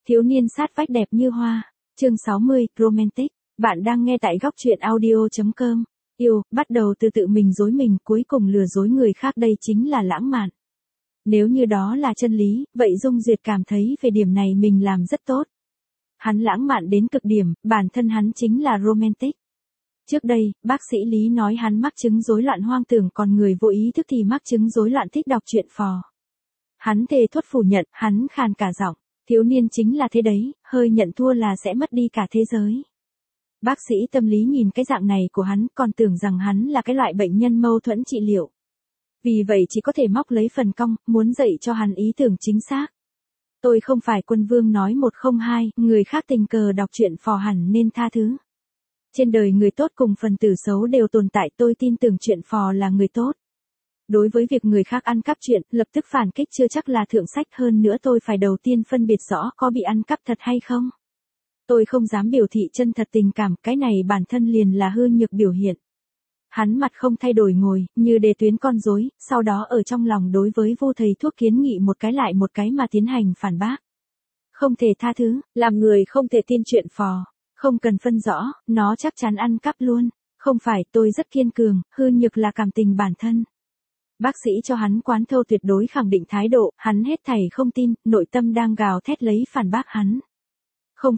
Thiếu niên sát vách đẹp như hoa. Chương 60, Romantic. Bạn đang nghe tại góc truyện audio.com. Yêu, bắt đầu từ tự mình dối mình, cuối cùng lừa dối người khác, đây chính là lãng mạn. Nếu như đó là chân lý, vậy Dung Duyệt cảm thấy về điểm này mình làm rất tốt. Hắn lãng mạn đến cực điểm, bản thân hắn chính là romantic. Trước đây, bác sĩ Lý nói hắn mắc chứng rối loạn hoang tưởng, còn người vô ý thức thì mắc chứng rối loạn thích đọc truyện phò. Hắn thề thốt phủ nhận, hắn khàn cả giọng. Thiếu niên chính là thế đấy, hơi nhận thua là sẽ mất đi cả thế giới. Bác sĩ tâm lý nhìn cái dạng này của hắn, còn tưởng rằng hắn là cái loại bệnh nhân mâu thuẫn trị liệu. Vì vậy chỉ có thể móc lấy phần cong, muốn dạy cho hắn ý tưởng chính xác. Tôi không phải quân vương nói 102, người khác tình cờ đọc truyện phò hẳn nên tha thứ. Trên đời người tốt cùng phần tử xấu đều tồn tại, tôi tin tưởng truyện phò là người tốt. Đối với việc người khác ăn cắp chuyện, lập tức phản kích chưa chắc là thượng sách, hơn nữa tôi phải đầu tiên phân biệt rõ có bị ăn cắp thật hay không. Tôi không dám biểu thị chân thật tình cảm, cái này bản thân liền là hư nhược biểu hiện. Hắn mặt không thay đổi ngồi, như đề tuyến con rối, sau đó ở trong lòng đối với vô thầy thuốc kiến nghị một cái lại một cái mà tiến hành phản bác. Không thể tha thứ, làm người không thể tin chuyện phò, không cần phân rõ, nó chắc chắn ăn cắp luôn. Không phải, tôi rất kiên cường, hư nhược là cảm tình bản thân. Bác sĩ cho hắn quán thâu tuyệt đối khẳng định thái độ, hắn hết thảy không tin, nội tâm đang gào thét lấy phản bác hắn. Không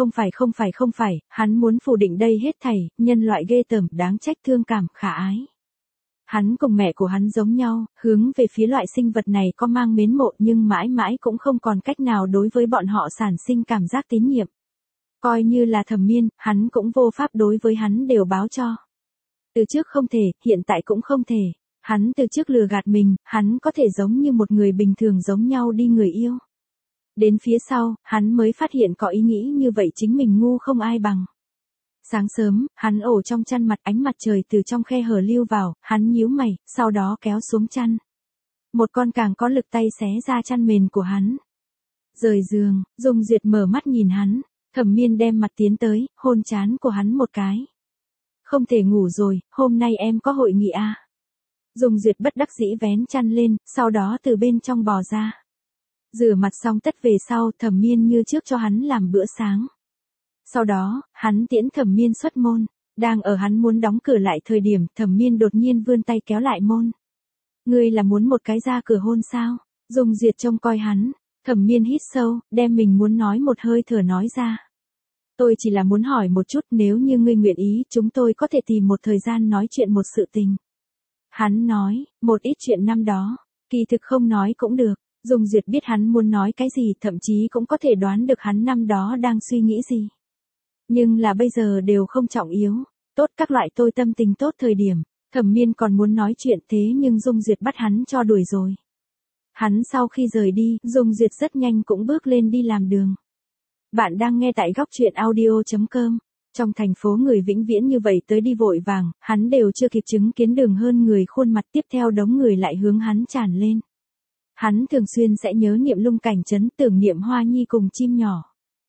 phải, hắn muốn phủ định đây hết thảy, nhân loại ghê tởm, đáng trách, thương cảm, khả ái. Hắn cùng mẹ của hắn giống nhau, hướng về phía loại sinh vật này có mang mến mộ, nhưng mãi mãi cũng không còn cách nào đối với bọn họ sản sinh cảm giác tín nhiệm. Coi như là Thẩm Miên, hắn cũng vô pháp đối với hắn đều báo cho. Từ trước không thể, hiện tại cũng không thể. Hắn từ trước lừa gạt mình, hắn có thể giống như một người bình thường giống nhau đi người yêu. Đến phía sau, hắn mới phát hiện có ý nghĩ như vậy chính mình ngu không ai bằng. Sáng sớm, hắn ổ trong chăn, mặt ánh mặt trời từ trong khe hở lưu vào, hắn nhíu mày, sau đó kéo xuống chăn. Một con càng có lực tay xé ra chăn mền của hắn. Rời giường, Dung Duyệt mở mắt nhìn hắn, Thẩm Miên đem mặt tiến tới, hôn trán của hắn một cái. Không thể ngủ rồi, hôm nay em có hội nghị à? Dung Duyệt bất đắc dĩ vén chăn lên, sau đó từ bên trong bò ra. Rửa mặt xong tất về sau, Thẩm Miên như trước cho hắn làm bữa sáng. Sau đó, hắn tiễn Thẩm Miên xuất môn. Đang ở hắn muốn đóng cửa lại thời điểm, Thẩm Miên đột nhiên vươn tay kéo lại môn. Ngươi là muốn một cái ra cửa hôn sao? Dung Duyệt trông coi hắn. Thẩm Miên hít sâu, đem mình muốn nói một hơi thở nói ra. Tôi chỉ là muốn hỏi một chút, nếu như ngươi nguyện ý, chúng tôi có thể tìm một thời gian nói chuyện một sự tình. Hắn nói, một ít chuyện năm đó, kỳ thực không nói cũng được. Dung Duyệt biết hắn muốn nói cái gì, thậm chí cũng có thể đoán được hắn năm đó đang suy nghĩ gì. Nhưng là bây giờ đều không trọng yếu. Tốt, các loại tôi tâm tình tốt thời điểm, Thẩm Miên còn muốn nói chuyện, thế nhưng Dung Duyệt bắt hắn cho đuổi rồi. Hắn sau khi rời đi, Dung Duyệt rất nhanh cũng bước lên đi làm đường. Bạn đang nghe tại góc truyện audio.com. Trong thành phố người vĩnh viễn như vậy tới đi vội vàng, hắn đều chưa kịp chứng kiến đường hơn người, khuôn mặt tiếp theo đống người lại hướng hắn tràn lên. Hắn thường xuyên sẽ nhớ niệm Lung Cảnh Trấn, tưởng niệm Hoa Nhi cùng chim nhỏ.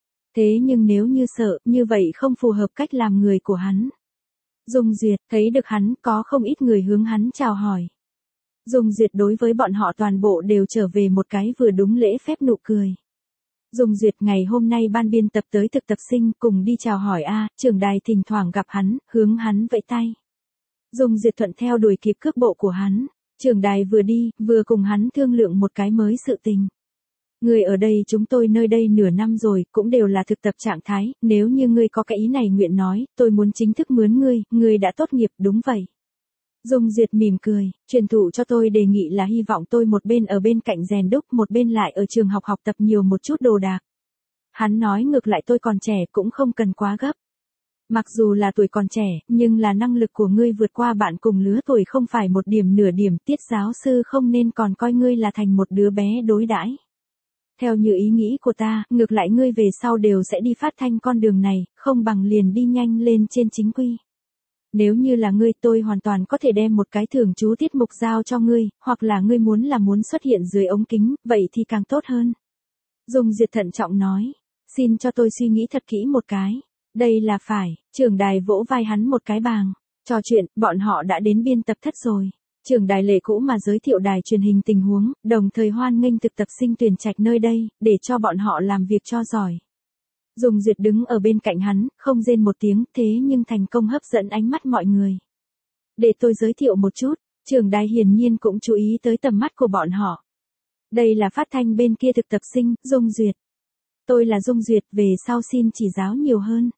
Thế nhưng nếu như sợ, như vậy không phù hợp cách làm người của hắn. Dung Duyệt, thấy được hắn, có không ít người hướng hắn chào hỏi. Dung Duyệt đối với bọn họ toàn bộ đều trở về một cái vừa đúng lễ phép nụ cười. Dung Duyệt, ngày hôm nay ban biên tập tới thực tập sinh, cùng đi chào hỏi a. Trưởng đài thỉnh thoảng gặp hắn, hướng hắn vẫy tay. Dung Duyệt thuận theo đuổi kịp cước bộ của hắn. Trưởng đài vừa đi, vừa cùng hắn thương lượng một cái mới sự tình. Người ở đây, chúng tôi nơi đây nửa năm rồi, cũng đều là thực tập trạng thái, nếu như ngươi có cái ý này nguyện nói, tôi muốn chính thức mướn ngươi đã tốt nghiệp, đúng vậy. Dung Duyệt mỉm cười, truyền thụ cho tôi đề nghị là hy vọng tôi một bên ở bên cạnh rèn đúc, một bên lại ở trường học học tập nhiều một chút đồ đạc. Hắn nói ngược lại tôi còn trẻ, cũng không cần quá gấp. Mặc dù là tuổi còn trẻ, nhưng là năng lực của ngươi vượt qua bạn cùng lứa tuổi không phải một điểm nửa điểm, Tiết giáo sư không nên còn coi ngươi là thành một đứa bé đối đãi. Theo như ý nghĩ của ta, ngược lại ngươi về sau đều sẽ đi phát thanh con đường này, không bằng liền đi nhanh lên trên chính quy. Nếu như là ngươi, tôi hoàn toàn có thể đem một cái thường trú tiết mục giao cho ngươi, hoặc là ngươi muốn xuất hiện dưới ống kính, vậy thì càng tốt hơn. Dung Duyệt thận trọng nói, xin cho tôi suy nghĩ thật kỹ một cái. Đây là phải, trưởng đài vỗ vai hắn một cái bàng. Trò chuyện, bọn họ đã đến biên tập thất rồi. Trưởng đài lệ cũ mà giới thiệu đài truyền hình tình huống, đồng thời hoan nghênh thực tập sinh tuyển trạch nơi đây, để cho bọn họ làm việc cho giỏi. Dung Duyệt đứng ở bên cạnh hắn, không rên một tiếng, thế nhưng thành công hấp dẫn ánh mắt mọi người. Để tôi giới thiệu một chút, trưởng đài hiển nhiên cũng chú ý tới tầm mắt của bọn họ. Đây là phát thanh bên kia thực tập sinh, Dung Duyệt. Tôi là Dung Duyệt, về sau xin chỉ giáo nhiều hơn.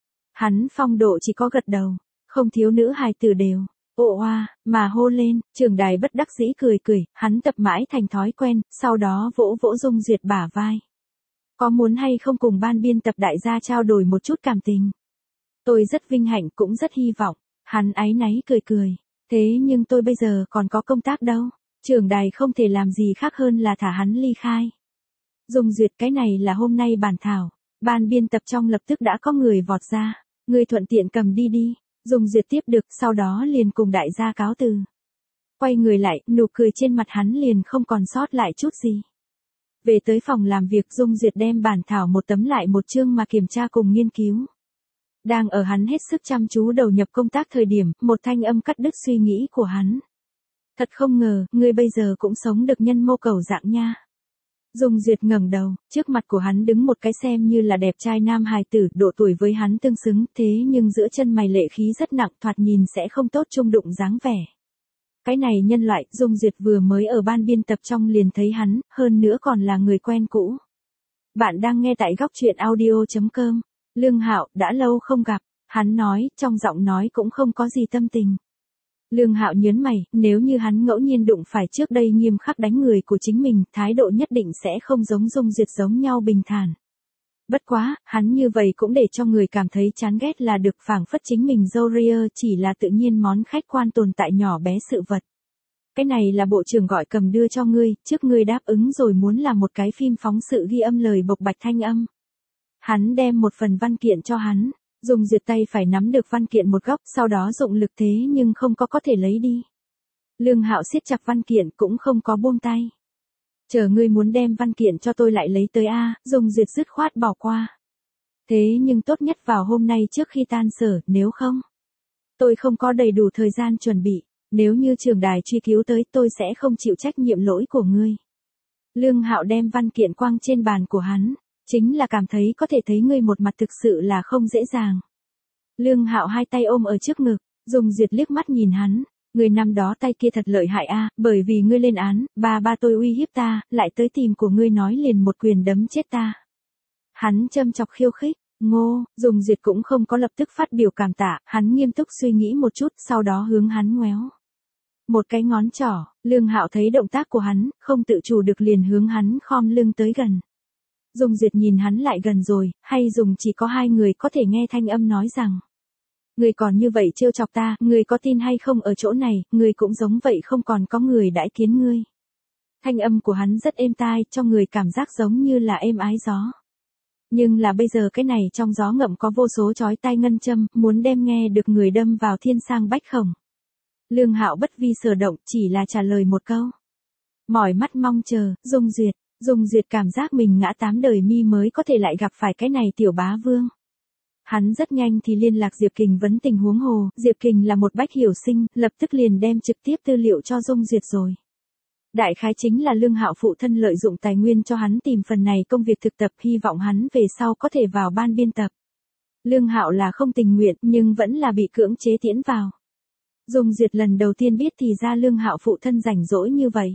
Hắn phong độ chỉ có gật đầu, không thiếu nữ hài tử đều. Ồ oa, mà hô lên, trưởng đài bất đắc dĩ cười cười, hắn tập mãi thành thói quen, sau đó vỗ vỗ Dung Duyệt bả vai. Có muốn hay không cùng ban biên tập đại gia trao đổi một chút cảm tình? Tôi rất vinh hạnh cũng rất hy vọng. Hắn áy náy cười cười. Thế nhưng tôi bây giờ còn có công tác đâu. Trưởng đài không thể làm gì khác hơn là thả hắn ly khai. Dung Duyệt, cái này là hôm nay bản thảo. Ban biên tập trong lập tức đã có người vọt ra. Người thuận tiện cầm đi đi. Dung Duyệt tiếp được, sau đó liền cùng đại gia cáo từ. Quay người lại, nụ cười trên mặt hắn liền không còn sót lại chút gì. Về tới phòng làm việc, Dung Duyệt đem bản thảo một tấm lại một chương mà kiểm tra cùng nghiên cứu. Đang ở hắn hết sức chăm chú đầu nhập công tác thời điểm, một thanh âm cắt đứt suy nghĩ của hắn. Thật không ngờ, ngươi bây giờ cũng sống được nhân mô cầu dạng nha. Dung Duyệt ngẩng đầu, trước mặt của hắn đứng một cái xem như là đẹp trai nam hài tử, độ tuổi với hắn tương xứng, thế nhưng giữa chân mày lệ khí rất nặng, thoạt nhìn sẽ không tốt chung đụng dáng vẻ. Cái này nhân loại, Dung Duyệt vừa mới ở ban biên tập trong liền thấy hắn, hơn nữa còn là người quen cũ. Bạn đang nghe tại góc truyện audio.com. Lương Hạo, đã lâu không gặp, hắn nói, trong giọng nói cũng không có gì tâm tình. Lương Hạo nhớn mày, nếu như hắn ngẫu nhiên đụng phải trước đây nghiêm khắc đánh người của chính mình, thái độ nhất định sẽ không giống Dung Duyệt giống nhau bình thản. Bất quá, hắn như vậy cũng để cho người cảm thấy chán ghét là được, phảng phất chính mình dâu ria chỉ là tự nhiên món khách quan tồn tại nhỏ bé sự vật. Cái này là bộ trưởng gọi cầm đưa cho ngươi, trước ngươi đáp ứng rồi muốn làm một cái phim phóng sự ghi âm lời bộc bạch thanh âm. Hắn đem một phần văn kiện cho hắn, Dung Duyệt tay phải nắm được văn kiện một góc, sau đó dụng lực thế nhưng không có thể lấy đi. Lương Hạo siết chặt văn kiện cũng không có buông tay. Chờ ngươi muốn đem văn kiện cho tôi lại lấy tới a, Dung Duyệt dứt khoát bỏ qua. Thế nhưng tốt nhất vào hôm nay trước khi tan sở, nếu không, tôi không có đầy đủ thời gian chuẩn bị, nếu như trưởng đài truy cứu tới tôi sẽ không chịu trách nhiệm lỗi của ngươi. Lương Hạo đem văn kiện quăng trên bàn của hắn, chính là cảm thấy có thể thấy ngươi một mặt thực sự là không dễ dàng. Lương Hạo hai tay ôm ở trước ngực, Dung Duyệt liếc mắt nhìn hắn. Người năm đó tay kia thật lợi hại a, bởi vì ngươi lên án, ba tôi uy hiếp ta, lại tới tìm của ngươi nói liền một quyền đấm chết ta. Hắn châm chọc khiêu khích, Ngô, Dung Duyệt cũng không có lập tức phát biểu cảm tạ, hắn nghiêm túc suy nghĩ một chút, sau đó hướng hắn ngoéo một cái ngón trỏ. Lương Hạo thấy động tác của hắn, không tự chủ được liền hướng hắn khom lưng tới gần. Dung Duyệt nhìn hắn lại gần rồi, hay dùng chỉ có hai người có thể nghe thanh âm nói rằng. Người còn như vậy trêu chọc ta, người có tin hay không ở chỗ này, người cũng giống vậy không còn có người đãi kiến ngươi. Thanh âm của hắn rất êm tai, cho người cảm giác giống như là êm ái gió. Nhưng là bây giờ cái này trong gió ngậm có vô số chói tai ngân châm, muốn đem nghe được người đâm vào thiên sang bách khổng. Lương Hạo bất vi sở động, chỉ là trả lời một câu. Mỏi mắt mong chờ, Dung Duyệt. Dung Duyệt cảm giác mình ngã 8 đời mi mới có thể lại gặp phải cái này tiểu bá vương. Hắn rất nhanh thì liên lạc Diệp Kình vấn tình huống hồ, Diệp Kình là một bách hiểu sinh, lập tức liền đem trực tiếp tư liệu cho Dung Duyệt rồi. Đại khái chính là Lương Hạo phụ thân lợi dụng tài nguyên cho hắn tìm phần này công việc thực tập, hy vọng hắn về sau có thể vào ban biên tập. Lương Hạo là không tình nguyện, nhưng vẫn là bị cưỡng chế tiễn vào. Dung Duyệt lần đầu tiên biết thì ra Lương Hạo phụ thân rảnh rỗi như vậy.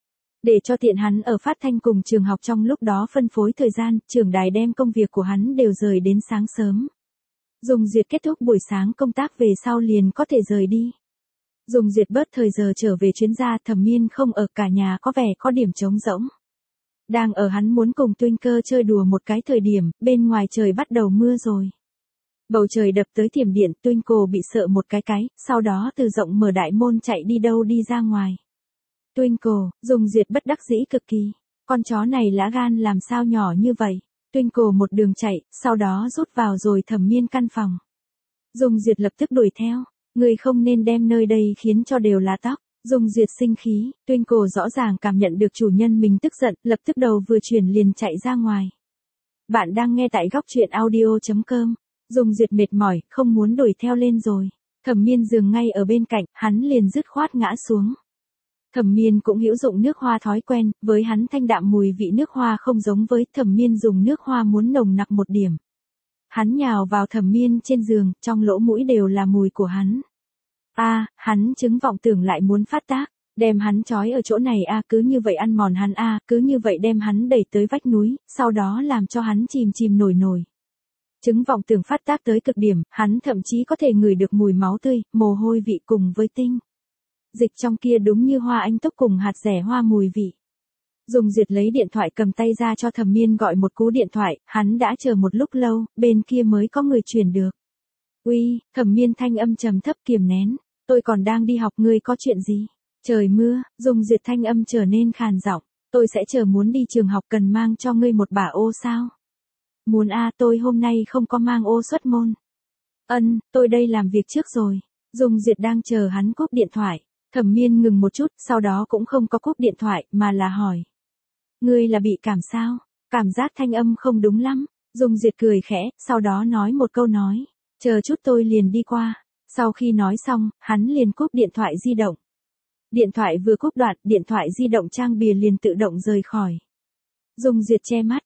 Để cho tiện hắn ở phát thanh cùng trường học trong lúc đó phân phối thời gian, trưởng đài đem công việc của hắn đều rời đến sáng sớm. Dung Duyệt kết thúc buổi sáng công tác về sau liền có thể rời đi. Dung Duyệt bớt thời giờ trở về chuyến ra, Thẩm Miên không ở, cả nhà có vẻ có điểm trống rỗng. Đang ở hắn muốn cùng Twinkle chơi đùa một cái thời điểm, bên ngoài trời bắt đầu mưa rồi. Bầu trời đập tới thiểm điện, Twinkle bị sợ một cái, sau đó từ rộng mở đại môn chạy đi đâu đi ra ngoài. Twinkle, Dung Duyệt bất đắc dĩ cực kỳ. Con chó này lá gan làm sao nhỏ như vậy. Twinkle một đường chạy, sau đó rút vào rồi Thẩm Miên căn phòng. Dung Duyệt lập tức đuổi theo. Người không nên đem nơi đây khiến cho đều là tóc. Dung Duyệt sinh khí, Twinkle rõ ràng cảm nhận được chủ nhân mình tức giận, lập tức đầu vừa chuyển liền chạy ra ngoài. Bạn đang nghe tại góc truyện audio.com. Dung Duyệt mệt mỏi, không muốn đuổi theo lên rồi. Thẩm Miên dừng ngay ở bên cạnh, hắn liền dứt khoát ngã xuống. Thẩm Miên cũng hữu dụng nước hoa thói quen, với hắn thanh đạm mùi vị nước hoa không giống với Thẩm Miên dùng nước hoa muốn nồng nặc một điểm. Hắn nhào vào Thẩm Miên trên giường, trong lỗ mũi đều là mùi của hắn. Hắn chứng vọng tưởng lại muốn phát tác, đem hắn trói ở chỗ này cứ như vậy ăn mòn hắn cứ như vậy đem hắn đẩy tới vách núi, sau đó làm cho hắn chìm chìm nổi nổi. Chứng vọng tưởng phát tác tới cực điểm, hắn thậm chí có thể ngửi được mùi máu tươi, mồ hôi vị cùng với tinh dịch trong kia đúng như hoa anh túc cùng hạt rẻ hoa mùi vị. Dung Duyệt lấy điện thoại cầm tay ra cho Thẩm Miên gọi một cú điện thoại, hắn đã chờ một lúc lâu, bên kia mới có người truyền được. Uy, Thẩm Miên thanh âm trầm thấp kiềm nén, tôi còn đang đi học, ngươi có chuyện gì? Trời mưa, Dung Duyệt thanh âm trở nên khàn giọng, tôi sẽ chờ muốn đi trường học, cần mang cho ngươi một bả ô sao? Muốn tôi hôm nay không có mang ô xuất môn. Tôi đây làm việc trước rồi. Dung Duyệt đang chờ hắn cúp điện thoại. Thẩm Miên ngừng một chút, sau đó cũng không có cúp điện thoại, mà là hỏi. Ngươi là bị cảm sao? Cảm giác thanh âm không đúng lắm. Dung Duyệt cười khẽ, sau đó nói một câu nói. Chờ chút tôi liền đi qua. Sau khi nói xong, hắn liền cúp điện thoại di động. Điện thoại vừa cúp đoạn, điện thoại di động trang bìa liền tự động rời khỏi. Dung Duyệt che mắt,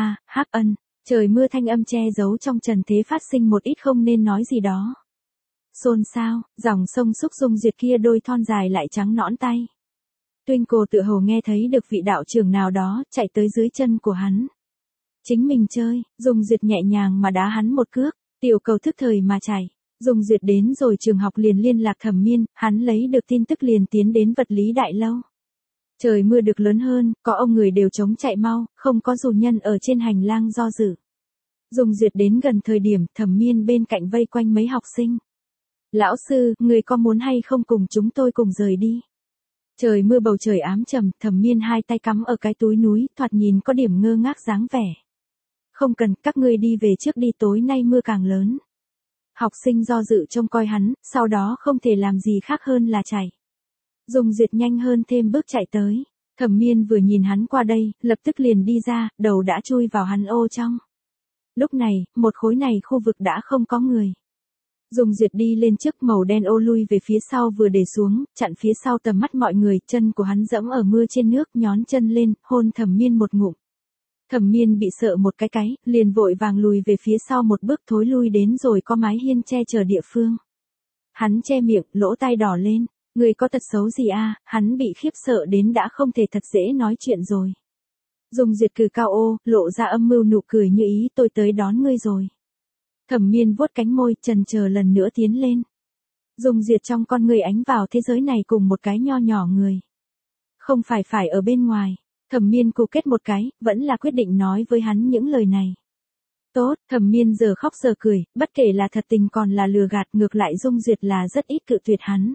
trời mưa thanh âm che giấu trong trần thế phát sinh một ít không nên nói gì đó. Xôn xao, dòng sông xúc Dung Duyệt kia đôi thon dài lại trắng nõn tay. Twinkle tự hồ nghe thấy được vị đạo trưởng nào đó chạy tới dưới chân của hắn. Chính mình chơi, Dung Duyệt nhẹ nhàng mà đá hắn một cước, tiểu cầu thức thời mà chạy. Dung Duyệt đến rồi trường học liền liên lạc Thẩm Miên, hắn lấy được tin tức liền tiến đến vật lý đại lâu. Trời mưa được lớn hơn, có ông người đều chống chạy mau, không có dù nhân ở trên hành lang do dự. Dung Duyệt đến gần thời điểm, Thẩm Miên bên cạnh vây quanh mấy học sinh. Lão sư, người có muốn hay không cùng chúng tôi cùng rời đi? Trời mưa bầu trời ám trầm, Thẩm Miên hai tay cắm ở cái túi núi, thoạt nhìn có điểm ngơ ngác dáng vẻ. Không cần, các ngươi đi về trước đi, tối nay mưa càng lớn. Học sinh do dự trông coi hắn, sau đó không thể làm gì khác hơn là chạy. Dung Duyệt nhanh hơn thêm bước chạy tới. Thẩm Miên vừa nhìn hắn qua đây, lập tức liền đi ra, đầu đã chui vào hắn ô trong. Lúc này, một khối này khu vực đã không có người. Dung Duyệt đi lên trước, màu đen ô lui về phía sau vừa để xuống, chặn phía sau tầm mắt mọi người, chân của hắn dẫm ở mưa trên nước, nhón chân lên, hôn Thẩm Miên một ngụm. Thẩm Miên bị sợ một cái, liền vội vàng lùi về phía sau một bước, thối lui đến rồi có mái hiên che chở địa phương. Hắn che miệng, lỗ tai đỏ lên, người có tật xấu gì hắn bị khiếp sợ đến đã không thể thật dễ nói chuyện rồi. Dung Duyệt cử cao ô, lộ ra âm mưu nụ cười như ý, tôi tới đón ngươi rồi. Thẩm Miên vuốt cánh môi, chần chờ lần nữa tiến lên. Dung Duyệt trong con người ánh vào thế giới này cùng một cái nho nhỏ người. Không phải ở bên ngoài. Thẩm Miên cụ kết một cái, vẫn là quyết định nói với hắn những lời này. Tốt, Thẩm Miên giờ khóc giờ cười, bất kể là thật tình còn là lừa gạt, ngược lại Dung Duyệt là rất ít cự tuyệt hắn.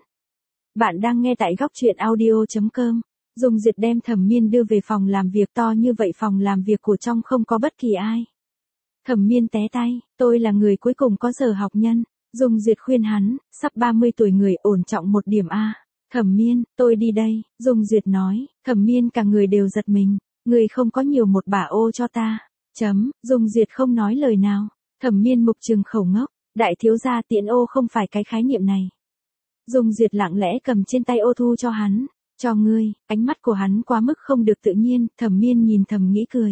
Bạn đang nghe tại góc truyện audio.com. Dung Duyệt đem Thẩm Miên đưa về phòng làm việc, to như vậy phòng làm việc của trong không có bất kỳ ai. Thẩm Miên té tay, tôi là người cuối cùng có giờ học nhân. Dung Duyệt khuyên hắn, sắp 30 tuổi người ổn trọng một điểm Thẩm Miên, tôi đi đây, Dung Duyệt nói. Thẩm Miên cả người đều giật mình, người không có nhiều một bả ô cho ta. Dung Duyệt không nói lời nào. Thẩm Miên mục trừng khẩu ngốc, đại thiếu gia tiện ô không phải cái khái niệm này. Dung Duyệt lặng lẽ cầm trên tay ô thu cho hắn. Cho ngươi, ánh mắt của hắn quá mức không được tự nhiên, Thẩm Miên nhìn thầm nghĩ cười.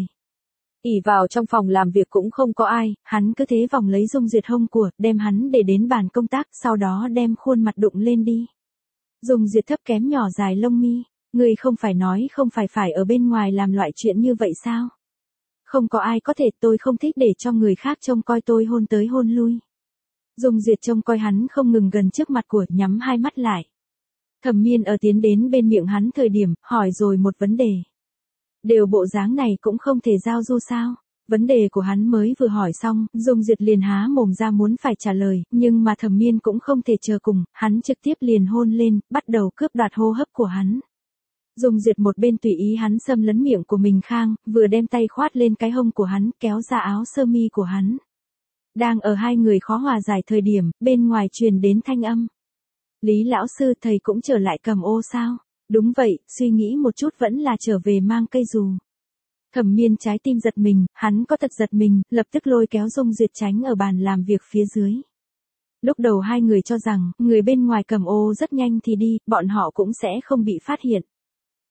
Ỉ vào trong phòng làm việc cũng không có ai, hắn cứ thế vòng lấy Dung Duyệt hông của, đem hắn để đến bàn công tác, sau đó đem khuôn mặt đụng lên đi. Dung Duyệt thấp kém nhỏ dài lông mi, ngươi không phải nói không phải ở bên ngoài làm loại chuyện như vậy sao? Không có ai có thể, tôi không thích để cho người khác trông coi tôi hôn tới hôn lui. Dung Duyệt trông coi hắn không ngừng gần trước mặt của, nhắm hai mắt lại. Thẩm Miên ở tiến đến bên miệng hắn thời điểm, hỏi rồi một vấn đề. Đều bộ dáng này cũng không thể giao du sao? Vấn đề của hắn mới vừa hỏi xong, Dung Duyệt liền há mồm ra muốn phải trả lời, nhưng mà Thẩm Miên cũng không thể chờ cùng, hắn trực tiếp liền hôn lên, bắt đầu cướp đoạt hô hấp của hắn. Dung Duyệt một bên tùy ý hắn xâm lấn miệng của mình khang, vừa đem tay khoát lên cái hông của hắn, kéo ra áo sơ mi của hắn. Đang ở hai người khó hòa giải thời điểm, bên ngoài truyền đến thanh âm. Lý lão sư, thầy cũng trở lại cầm ô sao? Đúng vậy, suy nghĩ một chút vẫn là trở về mang cây dù. Thẩm Miên trái tim giật mình, hắn có thật giật mình, lập tức lôi kéo Dung Duyệt tránh ở bàn làm việc phía dưới. Lúc đầu hai người cho rằng, người bên ngoài cầm ô rất nhanh thì đi, bọn họ cũng sẽ không bị phát hiện.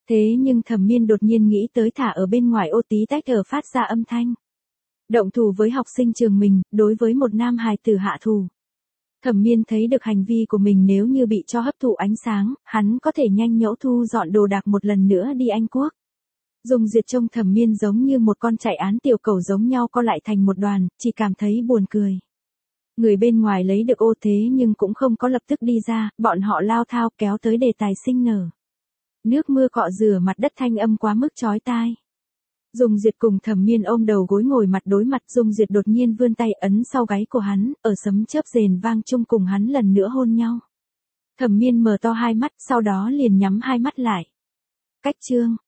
Thế nhưng Thẩm Miên đột nhiên nghĩ tới thả ở bên ngoài ô tí tách ở phát ra âm thanh. Động thủ với học sinh trường mình, đối với một nam hài tử hạ thủ. Thẩm Miên thấy được hành vi của mình nếu như bị cho hấp thụ ánh sáng, hắn có thể nhanh nhẩu thu dọn đồ đạc một lần nữa đi Anh Quốc. Dung Duyệt trông Thẩm Miên giống như một con chạy án tiểu cầu giống nhau co lại thành một đoàn, chỉ cảm thấy buồn cười. Người bên ngoài lấy được ô thế nhưng cũng không có lập tức đi ra, bọn họ lao thao kéo tới đề tài sinh nở. Nước mưa cọ rửa mặt đất thanh âm quá mức chói tai. Dung Duyệt cùng Thẩm Miên ôm đầu gối ngồi mặt đối mặt, Dung Duyệt đột nhiên vươn tay ấn sau gáy của hắn, ở sấm chớp rền vang chung cùng hắn lần nữa hôn nhau. Thẩm Miên mở to hai mắt, sau đó liền nhắm hai mắt lại. Cách chương